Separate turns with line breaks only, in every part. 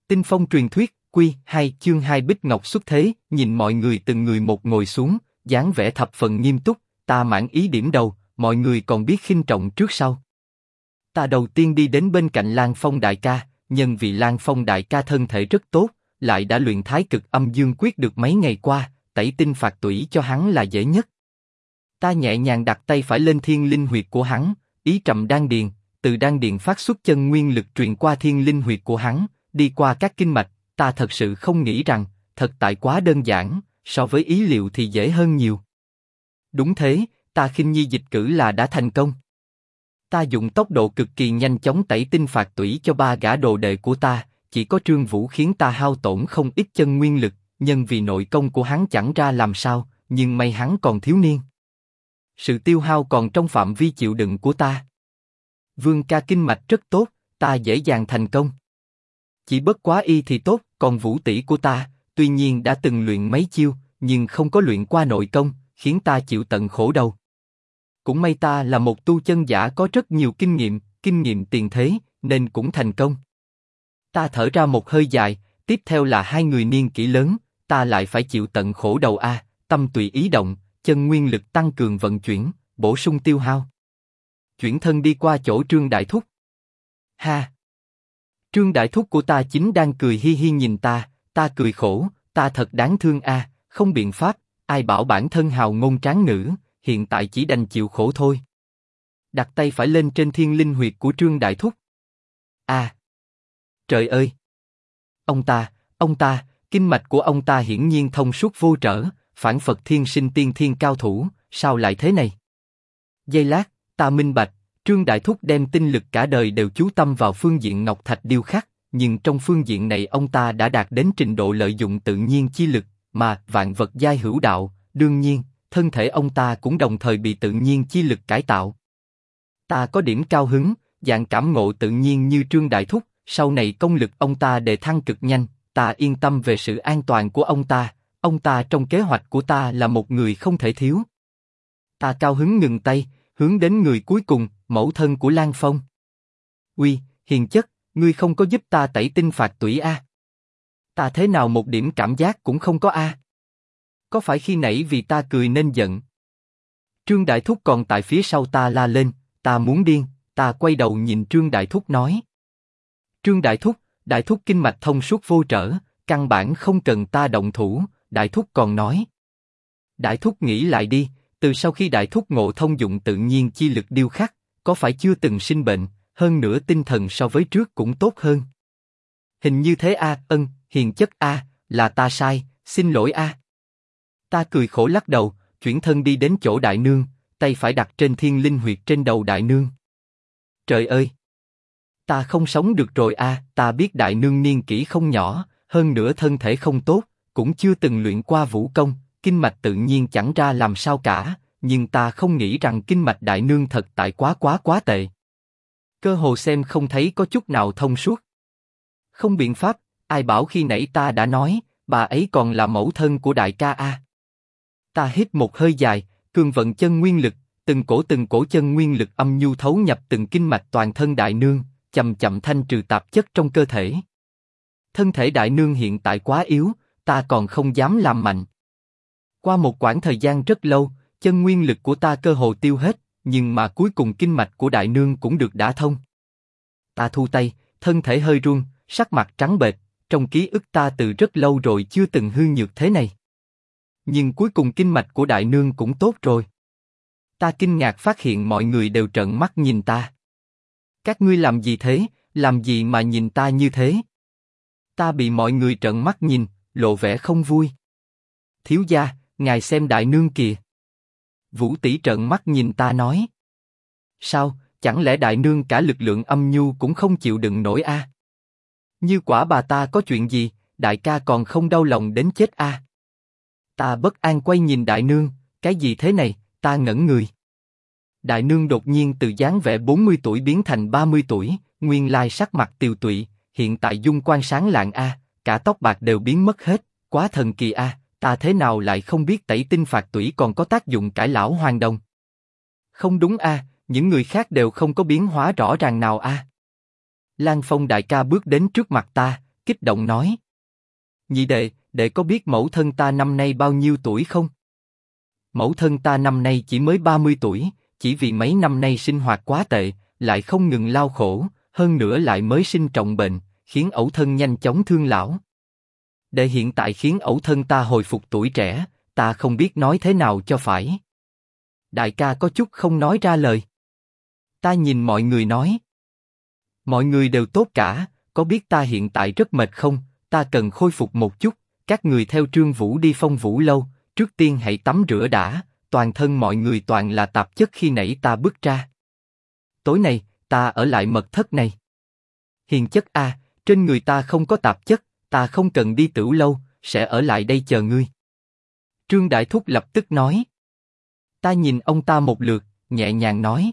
Tinh phong truyền thuyết, Quy 2 chương 2 Bích Ngọc xuất thế, nhìn mọi người từng người một ngồi xuống, dáng vẻ thập phần nghiêm túc, ta mãn ý điểm đầu, mọi người còn biết khinh trọng trước sau. Ta đầu tiên đi đến bên cạnh Lan Phong đại ca, nhân vì Lan Phong đại ca thân thể rất tốt, lại đã luyện Thái Cực Âm Dương Quyết được mấy ngày qua, tẩy tinh phạt tủy cho hắn là dễ nhất. Ta nhẹ nhàng đặt tay phải lên thiên linh huyệt của hắn, ý trầm đan điền, từ đan điền phát xuất chân nguyên lực truyền qua thiên linh huyệt của hắn, đi qua các kinh mạch. Ta thật sự không nghĩ rằng, thật tại quá đơn giản, so với ý liệu thì dễ hơn nhiều. Đúng thế, ta khinh nhi dịch cử là đã thành công. Ta dùng tốc độ cực kỳ nhanh chóng tẩy tinh phạt tủy cho 3 gã đồ đệ của ta, chỉ có Trương Vũ khiến ta hao tổn không ít chân nguyên lực, nhân vì nội công của hắn chẳng ra làm sao, nhưng may hắn còn thiếu niên. Sự tiêu hao còn trong phạm vi chịu đựng của ta. Vương ca kinh mạch rất tốt, ta dễ dàng thành công. Chỉ bất quá y thì tốt, còn Vũ tỷ của ta, tuy nhiên đã từng luyện mấy chiêu, nhưng không có luyện qua nội công, khiến ta chịu tận khổ đầu. Cũng may ta là một tu chân giả có rất nhiều kinh nghiệm tiền thế, nên cũng thành công. Ta thở ra một hơi dài, tiếp theo là 2 người niên kỷ lớn, ta lại phải chịu tận khổ đầu a, tâm tùy ý động, chân nguyên lực tăng cường vận chuyển, bổ sung tiêu hao. Chuyển thân đi qua chỗ Trương Đại Thúc. Ha! Trương Đại Thúc của ta chính đang cười hi hi nhìn ta cười khổ, ta thật đáng thương a, không biện pháp, ai bảo bản thân hào ngôn tráng ngữ, hiện tại chỉ đành chịu khổ thôi. Đặt tay phải lên trên thiên linh huyệt của Trương Đại Thúc. À! Trời ơi! Ông ta, kinh mạch của ông ta hiển nhiên thông suốt vô trở, phảng phật thiên sinh tiên thiên cao thủ, sao lại thế này? Giây lát, ta minh bạch. Trương Đại Thúc đem tinh lực cả đời đều chú tâm vào phương diện ngọc thạch điêu khắc, nhưng trong phương diện này ông ta đã đạt đến trình độ lợi dụng tự nhiên chi lực, mà vạn vật giai hữu đạo, đương nhiên, thân thể ông ta cũng đồng thời bị tự nhiên chi lực cải tạo. Ta có điểm cao hứng, dạng cảm ngộ tự nhiên như Trương Đại Thúc, sau này công lực ông ta đề thăng cực nhanh, ta yên tâm về sự an toàn của ông ta trong kế hoạch của ta là một người không thể thiếu. Ta cao hứng ngừng tay, hướng đến người cuối cùng, mẫu thân của Lan Phong. Uy, hiền chất, ngươi không có giúp ta tẩy tinh phạt tủy a? Ta thế nào một điểm cảm giác cũng không có a? Có phải khi nãy vì ta cười nên giận? Trương Đại Thúc còn tại phía sau ta la lên, ta muốn điên, ta quay đầu nhìn Trương Đại Thúc nói. Trương Đại Thúc kinh mạch thông suốt vô trở, căn bản không cần ta động thủ, Đại Thúc còn nói. Đại Thúc nghĩ lại đi, từ sau khi Đại Thúc ngộ thông dụng tự nhiên chi lực điêu khắc, có phải chưa từng sinh bệnh, hơn nữa tinh thần so với trước cũng tốt hơn. Hình như thế a, hiền chất a, là ta sai, xin lỗi a. Ta cười khổ lắc đầu, chuyển thân đi đến chỗ đại nương, tay phải đặt trên thiên linh huyệt trên đầu đại nương. Trời ơi! Ta không sống được rồi a, ta biết đại nương niên kỷ không nhỏ, hơn nữa thân thể không tốt, cũng chưa từng luyện qua vũ công, kinh mạch tự nhiên chẳng ra làm sao cả, nhưng ta không nghĩ rằng kinh mạch đại nương thật tại quá tệ. Cơ hồ xem không thấy có chút nào thông suốt. Không biện pháp, ai bảo khi nãy ta đã nói, bà ấy còn là mẫu thân của đại ca a. Ta hít một hơi dài, cường vận chân nguyên lực, từng cổ chân nguyên lực âm nhu thấu nhập từng kinh mạch toàn thân đại nương, chậm chậm thanh trừ tạp chất trong cơ thể. Thân thể đại nương hiện tại quá yếu, ta còn không dám làm mạnh. Qua một quãng thời gian rất lâu, chân nguyên lực của ta cơ hồ tiêu hết, nhưng mà cuối cùng kinh mạch của đại nương cũng được đả thông. Ta thu tay, thân thể hơi run, sắc mặt trắng bệch, trong ký ức ta từ rất lâu rồi chưa từng hư nhược thế này. Nhưng cuối cùng kinh mạch của đại nương cũng tốt rồi. Ta kinh ngạc phát hiện mọi người đều trợn mắt nhìn ta. Các ngươi làm gì thế, làm gì mà nhìn ta như thế? Ta bị mọi người trợn mắt nhìn, lộ vẻ không vui. Thiếu gia, ngài xem đại nương kìa. Vũ tỷ trợn mắt nhìn ta nói. Sao, chẳng lẽ đại nương cả lực lượng âm nhu cũng không chịu đựng nổi a? Như quả bà ta có chuyện gì, đại ca còn không đau lòng đến chết a? Ta bất an quay nhìn đại nương, cái gì thế này, ta ngẩn người. Đại nương đột nhiên từ dáng vẻ 40 tuổi biến thành 30 tuổi, nguyên lai sắc mặt tiều tụy, hiện tại dung quan sáng lạng a, cả tóc bạc đều biến mất hết, quá thần kỳ a, ta thế nào lại không biết tẩy tinh phạt tủy còn có tác dụng cải lão hoàn đồng? Không đúng a, những người khác đều không có biến hóa rõ ràng nào a. Lan Phong đại ca bước đến trước mặt ta, kích động nói. Nhị đệ, đệ có biết mẫu thân ta năm nay bao nhiêu tuổi không? Mẫu thân ta năm nay chỉ mới 30 tuổi, chỉ vì mấy năm nay sinh hoạt quá tệ, lại không ngừng lao khổ, hơn nữa lại mới sinh trọng bệnh, khiến ẩu thân nhanh chóng thương lão. Đệ hiện tại khiến ẩu thân ta hồi phục tuổi trẻ, ta không biết nói thế nào cho phải. Đại ca có chút không nói ra lời. Ta nhìn mọi người nói. Mọi người đều tốt cả, có biết ta hiện tại rất mệt không? Ta cần khôi phục một chút. Các người theo Trương Vũ đi Phong Vũ lâu, trước tiên hãy tắm rửa đã. Toàn thân mọi người toàn là tạp chất khi nãy ta bước ra. Tối nay ta ở lại mật thất này. Hiền chất a, trên người ta không có tạp chất, ta không cần đi tửu lâu, sẽ ở lại đây chờ ngươi. Trương Đại Thúc lập tức nói. Ta nhìn ông ta một lượt, nhẹ nhàng nói.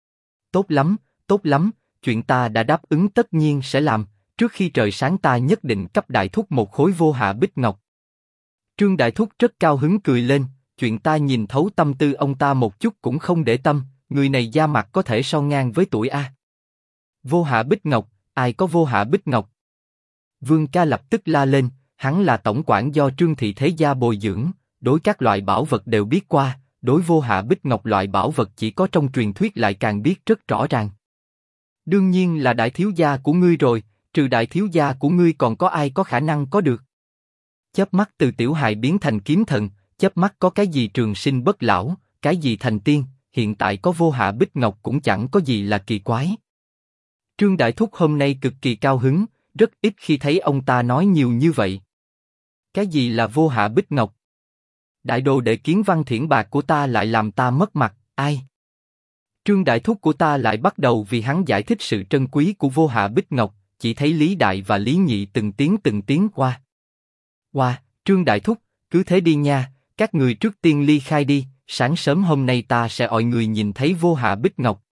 Tốt lắm, chuyện ta đã đáp ứng tất nhiên sẽ làm, trước khi trời sáng ta nhất định cấp Đại Thúc một khối vô hạ bích ngọc. Trương Đại Thúc rất cao hứng cười lên, chuyện ta nhìn thấu tâm tư ông ta một chút cũng không để tâm, người này da mặt có thể so ngang với tuổi a. Vô hạ bích ngọc, ai có vô hạ bích ngọc? Vương ca lập tức la lên, hắn là tổng quản do Trương Thị Thế Gia bồi dưỡng, đối các loại bảo vật đều biết qua, đối vô hạ bích ngọc loại bảo vật chỉ có trong truyền thuyết lại càng biết rất rõ ràng. Đương nhiên là đại thiếu gia của ngươi rồi, trừ đại thiếu gia của ngươi còn có ai có khả năng có được? Chớp mắt từ tiểu hài biến thành kiếm thần, chớp mắt có cái gì trường sinh bất lão, cái gì thành tiên, hiện tại có vô hạ bích ngọc cũng chẳng có gì là kỳ quái. Trương Đại Thúc hôm nay cực kỳ cao hứng, rất ít khi thấy ông ta nói nhiều như vậy. Cái gì là vô hạ bích ngọc? Đại đồ đệ Kiến Văn Thiển bạc của ta lại làm ta mất mặt, ai? Trương Đại Thúc của ta lại bắt đầu vì hắn giải thích sự trân quý của vô hạ bích ngọc, chỉ thấy Lý Đại và Lý Nhị từng tiếng qua. Trương Đại Thúc, cứ thế đi nha, các người trước tiên ly khai đi, sáng sớm hôm nay ta sẽ gọi người nhìn thấy vô hạ bích ngọc.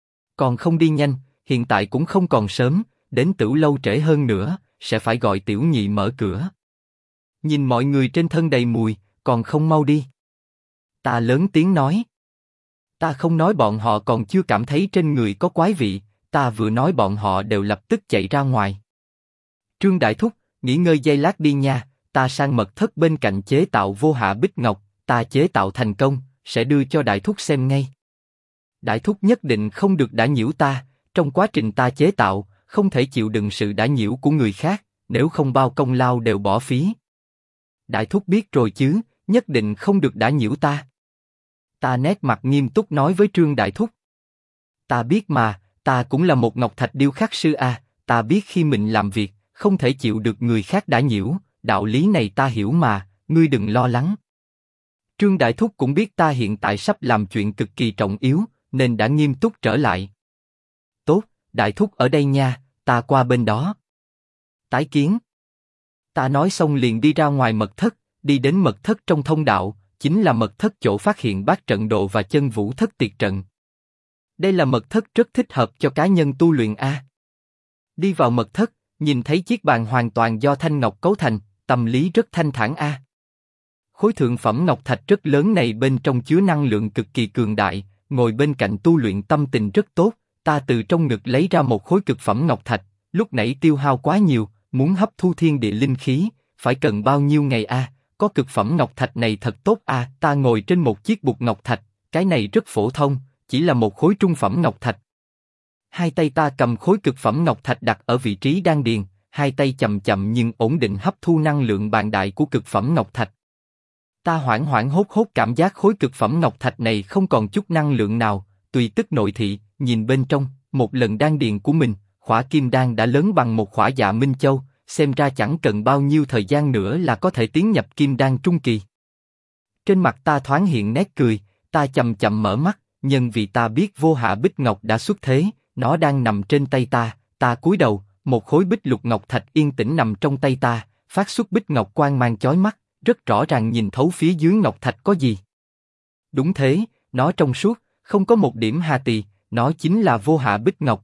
Còn không đi nhanh, hiện tại cũng không còn sớm, đến Tửu lâu trễ hơn nữa, sẽ phải gọi Tiểu Nhị mở cửa. Nhìn mọi người trên thân đầy mùi, còn không mau đi. Ta lớn tiếng nói. Ta không nói bọn họ còn chưa cảm thấy trên người có quái vị, ta vừa nói bọn họ đều lập tức chạy ra ngoài. Trương Đại Thúc, nghỉ ngơi giây lát đi nha, ta sang mật thất bên cạnh chế tạo vô hạ bích ngọc, ta chế tạo thành công, sẽ đưa cho Đại Thúc xem ngay. Đại Thúc nhất định không được đả nhiễu ta, trong quá trình ta chế tạo, không thể chịu đựng sự đả nhiễu của người khác, nếu không bao công lao đều bỏ phí. Đại Thúc biết rồi chứ, nhất định không được đả nhiễu ta. Ta nét mặt nghiêm túc nói với Trương Đại Thúc. Ta biết mà, ta cũng là một ngọc thạch điêu khắc sư a, ta biết khi mình làm việc, không thể chịu được người khác đả nhiễu, đạo lý này ta hiểu mà, ngươi đừng lo lắng. Trương Đại Thúc cũng biết ta hiện tại sắp làm chuyện cực kỳ trọng yếu, nên đã nghiêm túc trở lại. Tốt, Đại Thúc ở đây nha, ta qua bên đó. Tái kiến. Ta nói xong liền đi ra ngoài mật thất, đi đến mật thất trong thông đạo, chính là mật thất chỗ phát hiện bát trận độ và chân vũ thất tiệt trận. Đây là mật thất rất thích hợp cho cá nhân tu luyện a. Đi vào mật thất, nhìn thấy chiếc bàn hoàn toàn do thanh ngọc cấu thành, tâm lý rất thanh thản a. Khối thượng phẩm ngọc thạch rất lớn này bên trong chứa năng lượng cực kỳ cường đại, ngồi bên cạnh tu luyện tâm tình rất tốt. Ta từ trong ngực lấy ra một khối cực phẩm ngọc thạch, lúc nãy tiêu hao quá nhiều, muốn hấp thu thiên địa linh khí, phải cần bao nhiêu ngày a? Có cực phẩm ngọc thạch này thật tốt a. Ta ngồi trên một chiếc bục ngọc thạch, cái này rất phổ thông, chỉ là một khối trung phẩm ngọc thạch. Hai tay ta cầm khối cực phẩm ngọc thạch đặt ở vị trí đan điền, hai tay chậm chậm nhưng ổn định hấp thu năng lượng bàn đại của cực phẩm ngọc thạch. Ta hoảng hoảng hốt hốt cảm giác khối cực phẩm ngọc thạch này không còn chút năng lượng nào, tùy tức nội thị, nhìn bên trong, một lần đan điền của mình, khỏa kim đan đã lớn bằng một khỏa Dạ Minh Châu, xem ra chẳng cần bao nhiêu thời gian nữa là có thể tiến nhập kim đan trung kỳ. Trên mặt ta thoáng hiện nét cười, ta chậm chậm mở mắt, nhân vì ta biết vô hạ bích ngọc đã xuất thế, nó đang nằm trên tay ta cúi đầu, một khối bích lục ngọc thạch yên tĩnh nằm trong tay ta, phát xuất bích ngọc quang mang chói mắt, rất rõ ràng nhìn thấu phía dưới ngọc thạch có gì. Đúng thế, nó trong suốt, không có một điểm hà tì, nó chính là vô hạ bích ngọc.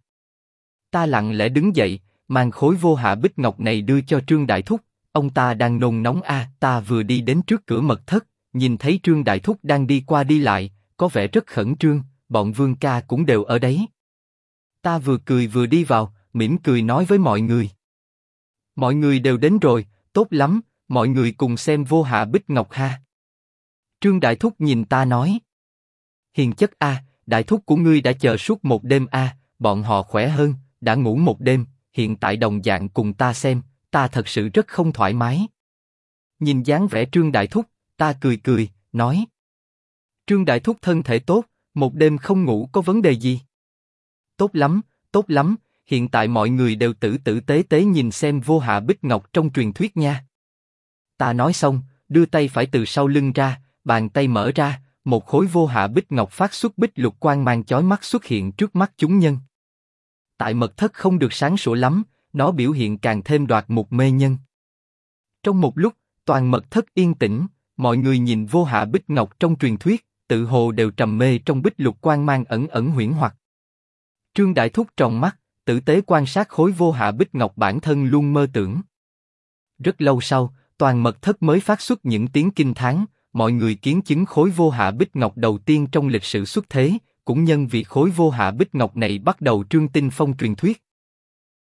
Ta lặng lẽ đứng dậy, mang khối vô hạ bích ngọc này đưa cho Trương Đại Thúc. Ông ta đang nôn nóng a. Ta vừa đi đến trước cửa mật thất, nhìn thấy Trương Đại Thúc đang đi qua đi lại, có vẻ rất khẩn trương. Bọn Vương ca cũng đều ở đấy. Ta vừa cười vừa đi vào, mỉm cười nói với mọi người. Mọi người đều đến rồi, tốt lắm, mọi người cùng xem vô hạ bích ngọc ha. Trương Đại Thúc nhìn ta nói. Hiền chất a, Đại Thúc của ngươi đã chờ suốt một đêm a, bọn họ khỏe hơn, đã ngủ một đêm, hiện tại đồng dạng cùng ta xem, ta thật sự rất không thoải mái. Nhìn dáng vẻ Trương Đại Thúc, ta cười cười, nói. Trương Đại Thúc thân thể tốt, một đêm không ngủ có vấn đề gì? Tốt lắm, hiện tại mọi người đều tử tử tế tế nhìn xem vô hạ bích ngọc trong truyền thuyết nha. Ta nói xong, đưa tay phải từ sau lưng ra, bàn tay mở ra, một khối vô hạ bích ngọc phát xuất bích lục quang mang chói mắt xuất hiện trước mắt chúng nhân. Tại mật thất không được sáng sủa lắm, nó biểu hiện càng thêm đoạt mục mê nhân. Trong một lúc, toàn mật thất yên tĩnh, mọi người nhìn vô hạ bích ngọc trong truyền thuyết, tự hồ đều trầm mê trong bích lục quang mang ẩn ẩn huyễn hoặc. Trương Đại Thúc tròn mắt, tử tế quan sát khối vô hạ bích ngọc bản thân luôn mơ tưởng. Rất lâu sau, toàn mật thất mới phát xuất những tiếng kinh thán, mọi người kiến chứng khối vô hạ bích ngọc đầu tiên trong lịch sử xuất thế, cũng nhân vì khối vô hạ bích ngọc này bắt đầu trương tinh phong truyền thuyết.